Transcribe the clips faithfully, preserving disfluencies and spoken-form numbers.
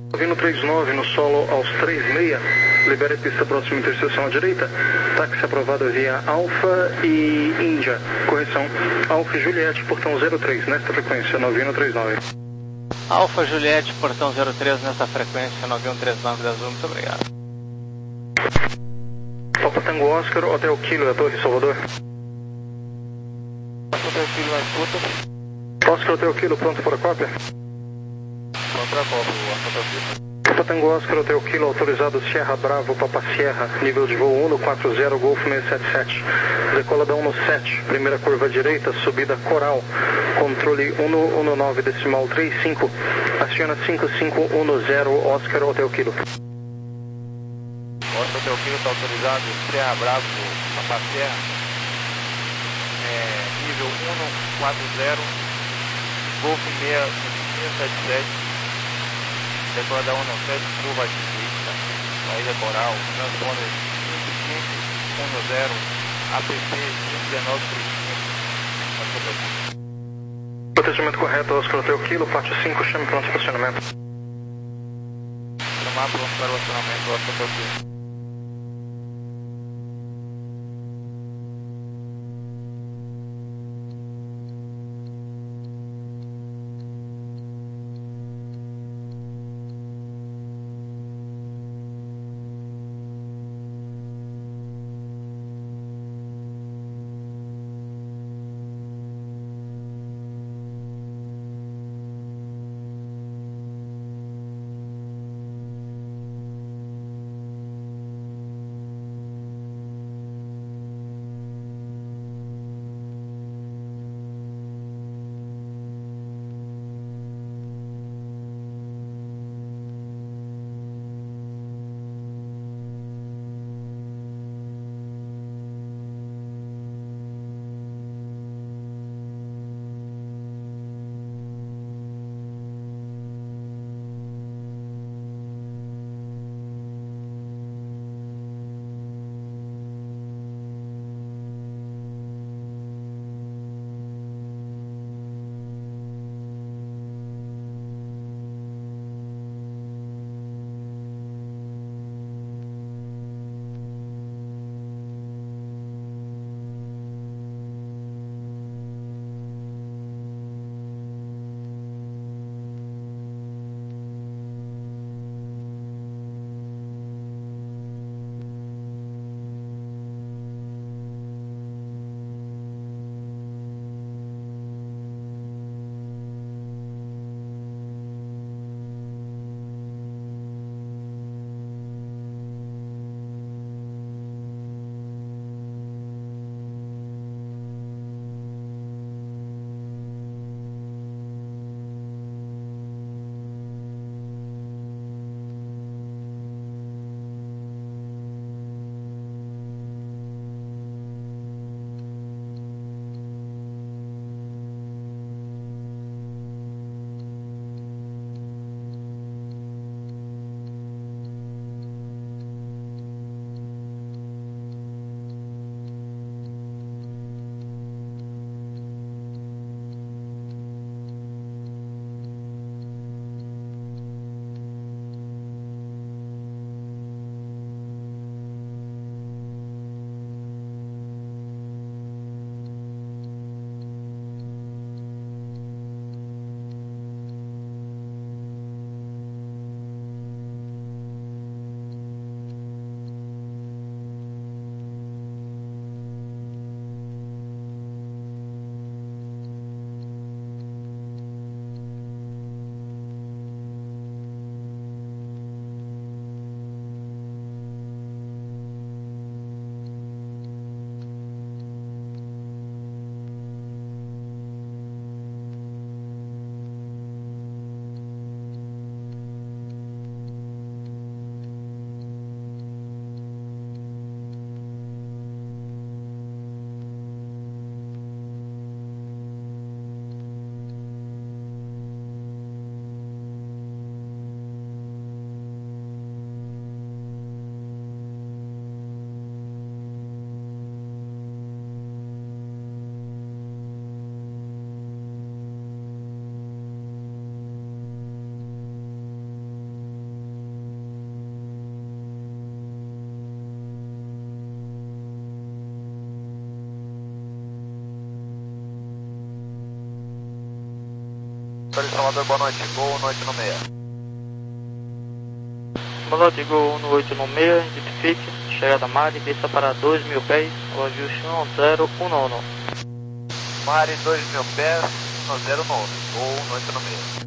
Vindo três nove no solo aos três seis, libere pista próxima interseção à direita, táxi aprovado via Alfa e Índia, correção, Alfa e Juliette, portão zero três, nesta frequência, nove um três nove. Alfa Juliette, portão zero três, nesta frequência, nove um três nove da Azul, muito obrigado. Papa Tango Oscar, Hotel Kilo, da Torre Salvador. Hotel Kilo na escuta. Oscar, Hotel Kilo, pronto para a cópia? Pronto para a cópia, Hotel Kilo. Papa Tango Oscar, Hotel Kilo, autorizado Sierra Bravo, Papa Sierra, nível de voo um quatro zero, Golfo seiscentos e setenta e sete. Decola da um sete, primeira curva à direita, subida Coral, controle um um nove decimal trinta e cinco, aciona cinco cinco um zero, Oscar, Hotel Kilo. Oscar, Hotel Kilo está autorizado, Sierra Bravo, Papa Sierra, é, nível um quatro zero, Golfo seiscentos e setenta e sete. Decola da um sete, curva à direita, saída Coral, transponder cinco cinco um zero, A P C cinco um nove três cinco. Protegimento correto, Oscar, Hotel Kilo, pátio cinco, chame pronto para estacionamento. Chamar pronto para o estacionamento, Oscar, Hotel Kilo. Vitória de Salvador, boa noite. Gol um oito seis. Boa noite, Gol um oito seis, identifique, chegada Mari, desça para dois mil pés, o ajuste um zero um nove. Mari, dois mil pés, um zero nove, Gol um oito seis.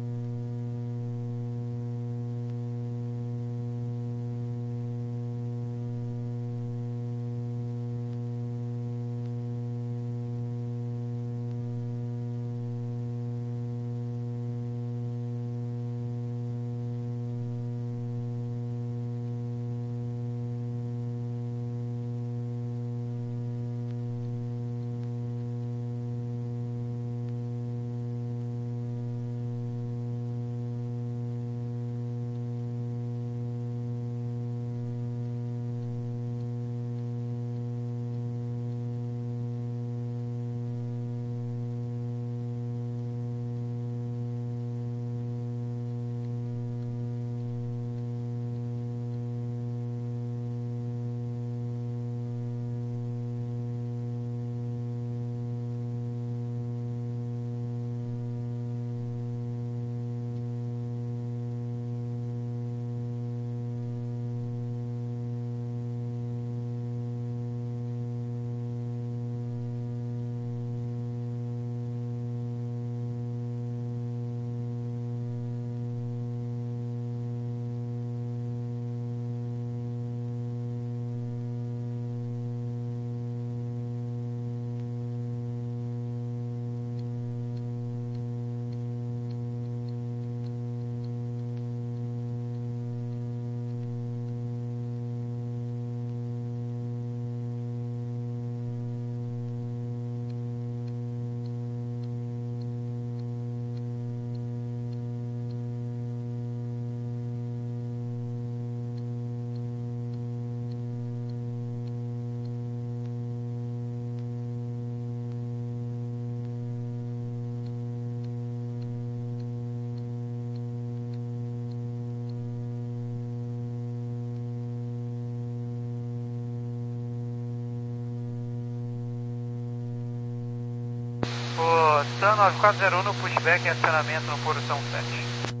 O TAM nove quatro zero um no pushback e acionamento no Foro São sete.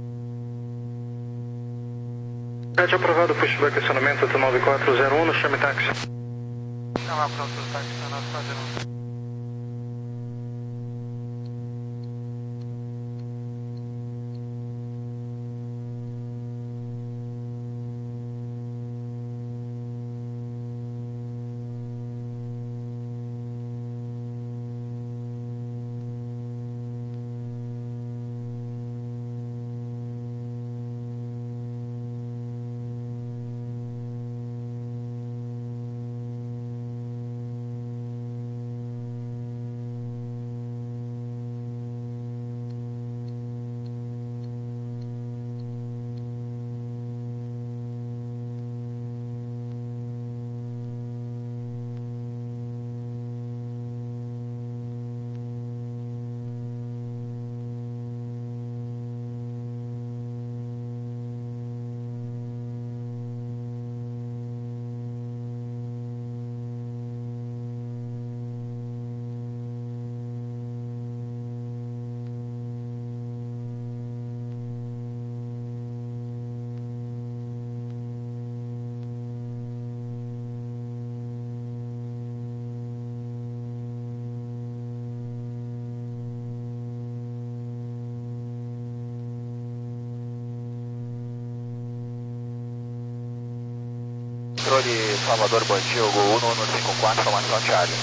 sete aprovado, pushback acionamento do nove quatro zero um no chame táxi. Chamar pronto o táxi TAM nove quatro zero um. Controle Salvador Bandido, Gol um um cinco quatro, formação Charlie.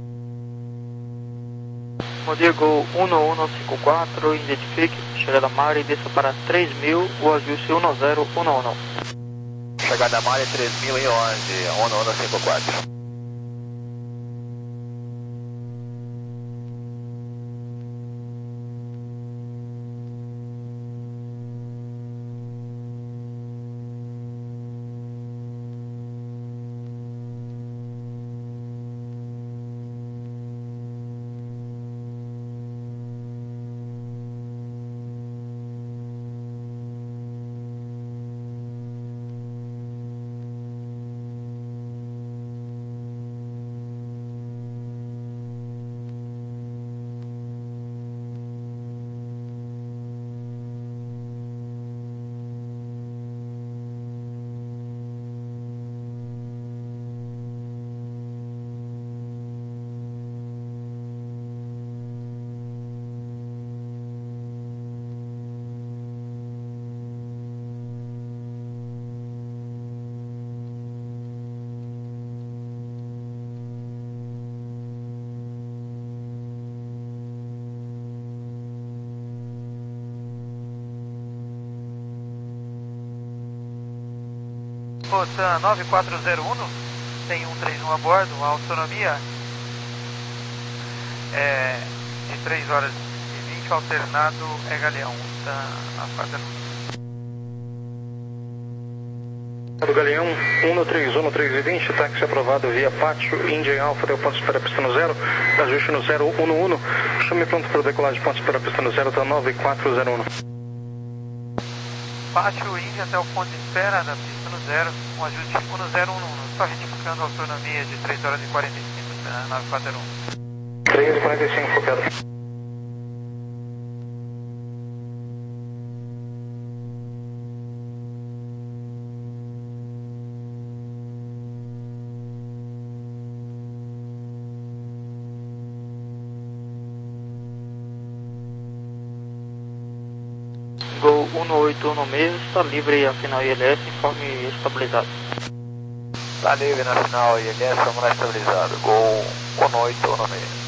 Bom dia, Gol um um cinco quatro, identifique, chegada Mari, desça para três mil, o ajuste um zero um nove. Chegada Mari três mil e onze, um um cinco quatro. OTAN nove quatro zero um, tem um três um a bordo, a autonomia é de três horas e vinte, alternado é Galeão, OTAN nove quatro zero um. Do Galeão, um três um, três e vinte, táxi aprovado via pátio, India Alpha, deu ponto para pista no zero, ajuste no zero um um, chame pronto para decolagem, pontos para pista no zero, tá nove quatro zero um. Pátio India até o ponto de espera da pista no zero, um ajuste um zero um um, só retificando a autonomia de três horas e quarenta e cinco, nove quatro zero um. três e quarenta e cinco, focado. Gol um oito um seis, está livre a final I L S, informe estabilizado. Está livre na final I L S, vamos lá estabilizado. Gol um oito um seis.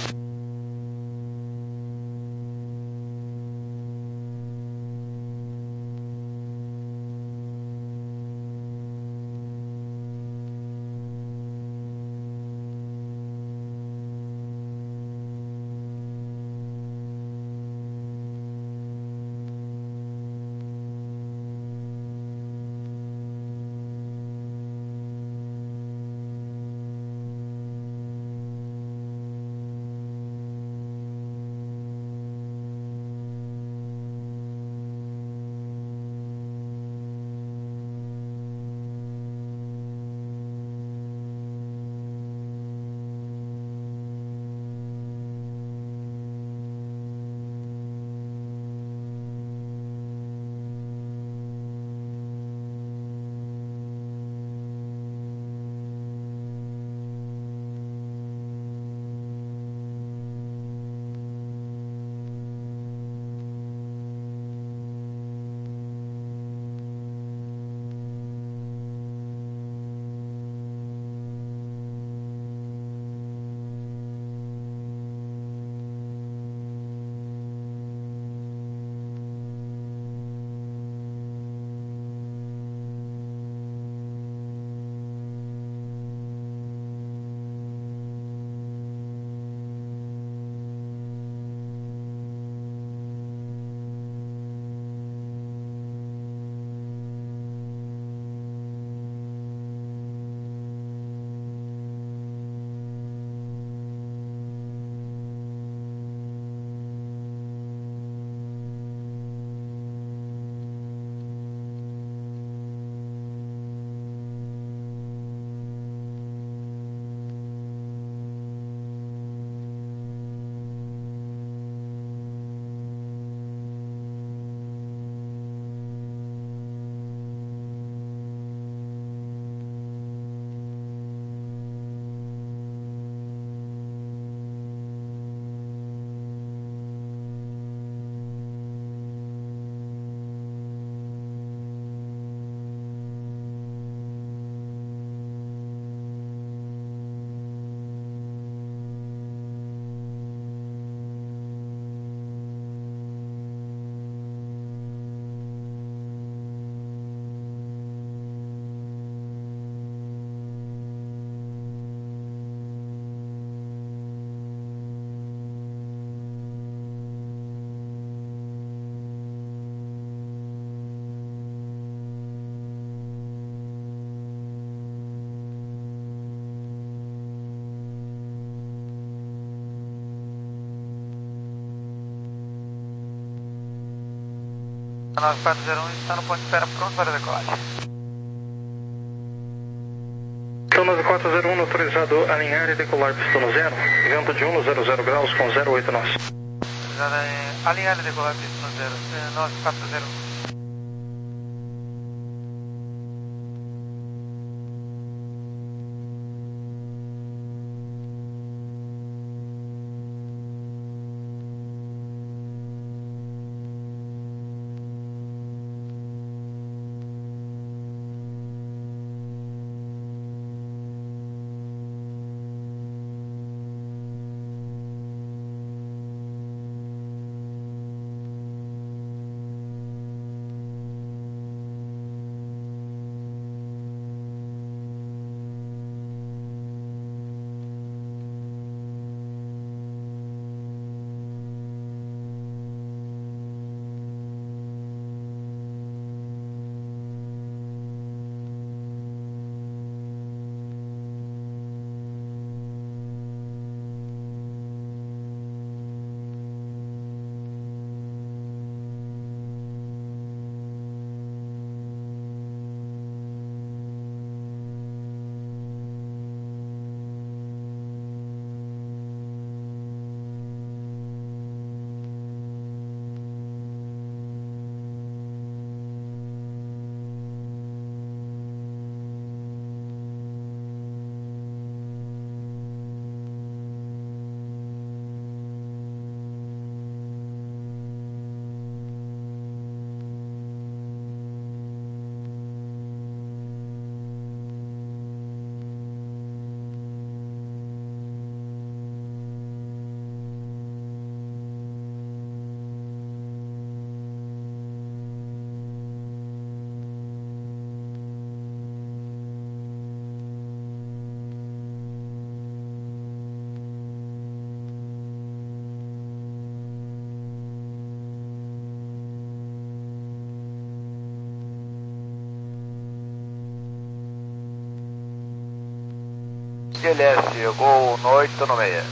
nove quatro zero um está no ponto de espera pronto para decolagem. Então nove quatro zero um autorizado a alinhar e decolar pista no zero, vento de um zero zero graus com zero oito nós. Alinhar e decolar pista no zero, nove quatro zero um. L S, Gol no oito no seis.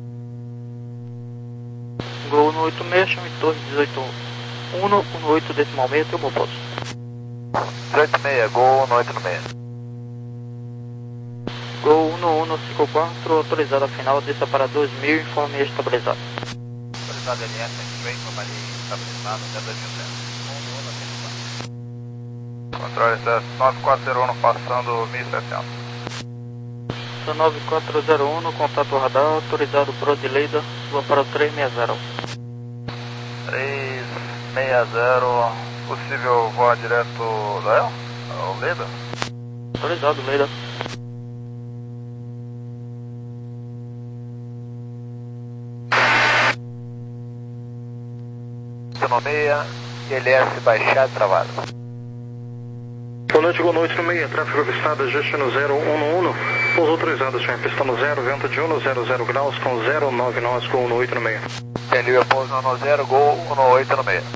Gol no oito seis, chame torre dezoito um, um oito decimal seis, teu bom posto. dezoito seis, Gol no oito no seis. Gol um um cinco quatro, autorizada final, desça para dois mil, informe estabilizado. Autorizado L S, bem, companhia estabilizado, até dois mil. Controle C S nove quatro zero um passando mil e setecentos. nove quatro zero um, contato radar, autorizado Brodileida, vou para o três seis zero. três seis zero, possível voar direto da El? Ao Leida? Autorizado, Leida. Autonomia, L S baixado travado. Boa noite, boa noite no meio, tráfego avistado, destino zero um um, pouso autorizado, senhor, pista no zero, vento de um, zero zero graus, com zero nove nós, gol no oito no meio. Entendi, pouso no zero, Gol no oito no seis.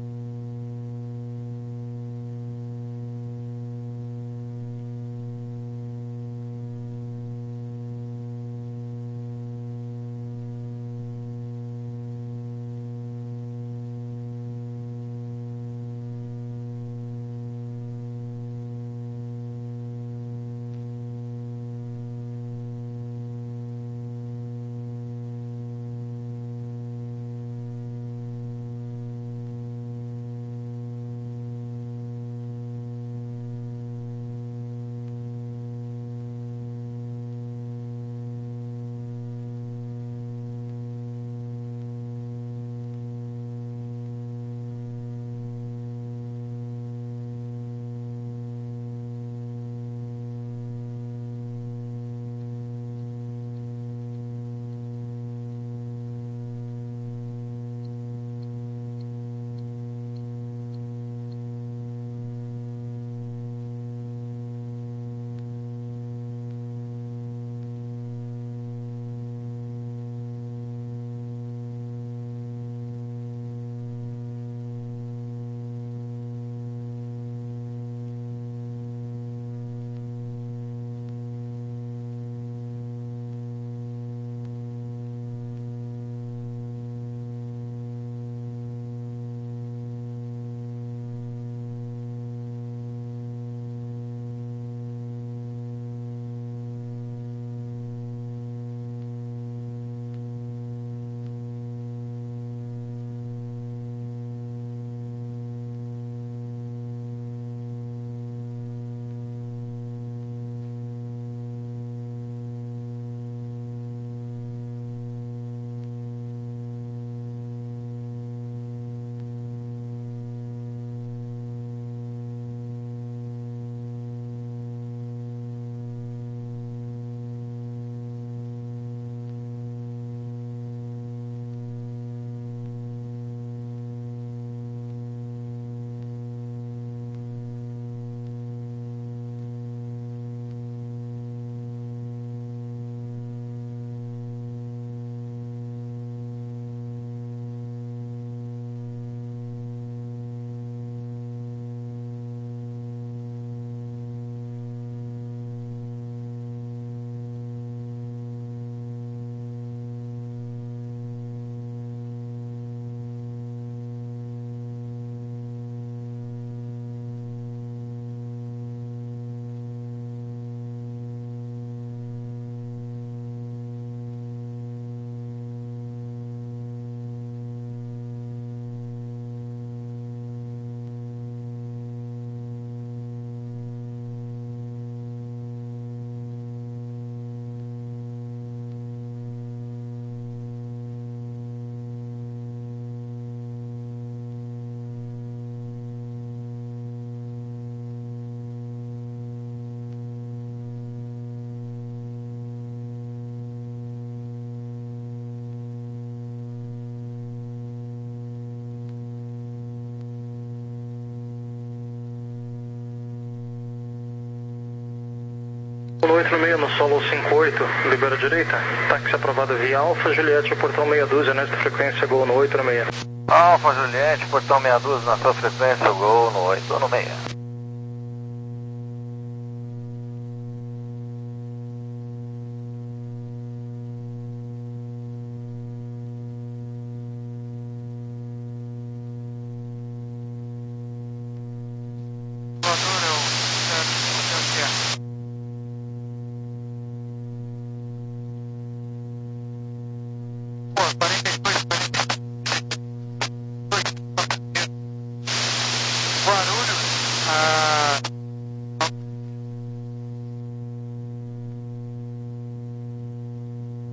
oito no meio no solo cinco oito, libera direita, táxi aprovado via Alfa Juliette, portão meia dúzia, nesta frequência, gol no oito no meio. Alfa Juliette, portão meia dúzia, na sua frequência, gol no oito no meio.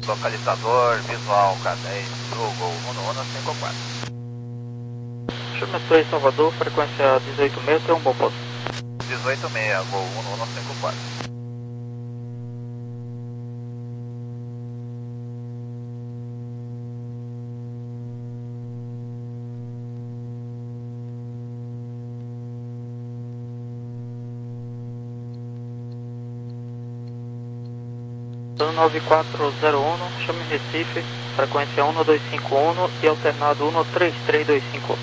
Localizador visual K dez do Gol um um cinco quatro. Chama dois Salvador, frequência dezoito seis, tem um bom posto. dezoito seis, Gol um um cinco quatro. nove quatro zero um, chame Recife, frequência um dois cinco um e alternado um três três dois cinco.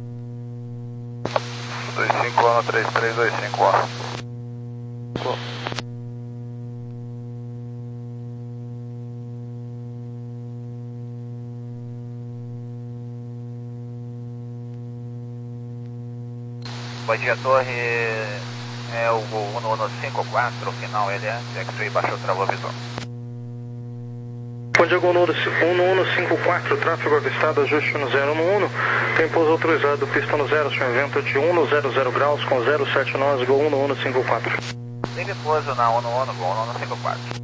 dois cinco um, três três dois cinco. Bom dia, torre, é o Gol um um cinco quatro, final L S, X-Ray baixou, travou visual. Bom dia, Gol um um cinco quatro, tráfego avistado, ajuste no zero um um, tem pouso autorizado, pista no zero, sem vento de um zero zero graus com zero sete nós, Gol um um cinco quatro. Tem pouso na um um, Gol um um cinco quatro.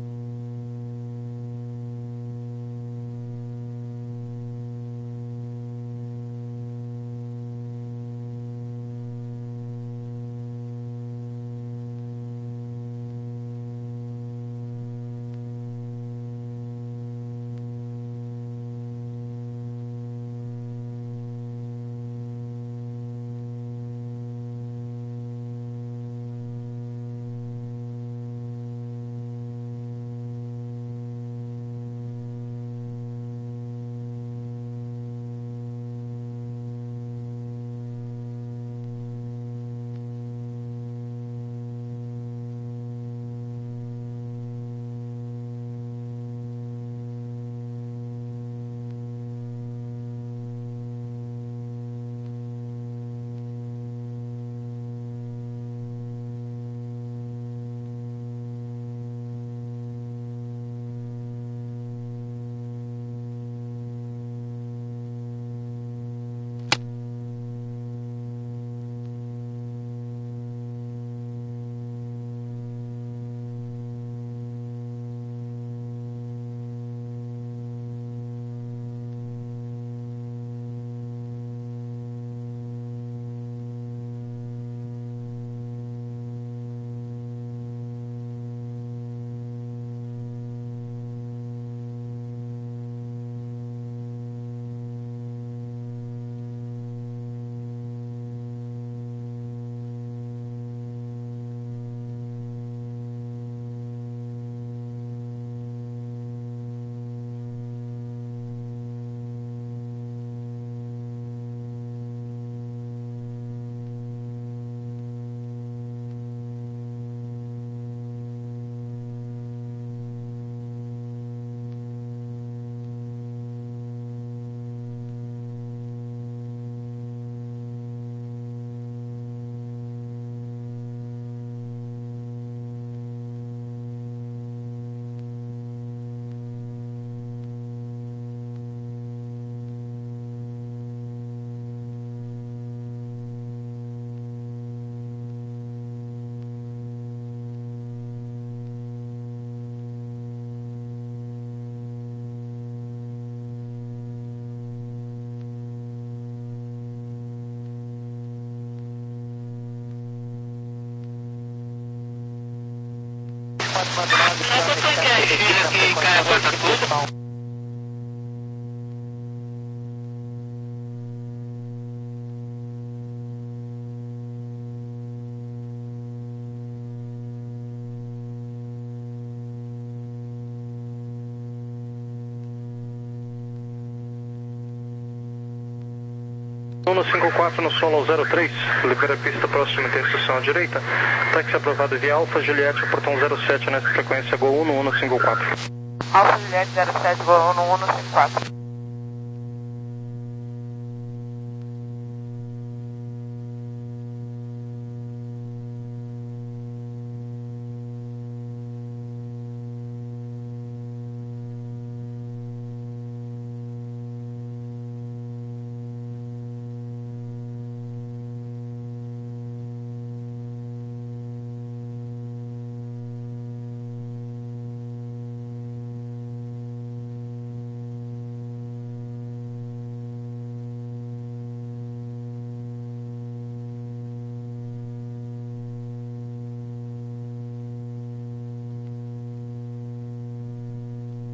Essa foi que a filha que carregou essa coisa? um cinco quatro no solo zero três, libera a pista próxima interseção à direita, táxi aprovado via Alfa Juliette, portão zero sete nessa frequência, Gol um um cinco quatro. Alfa Juliette zero sete, Gol um um cinco quatro.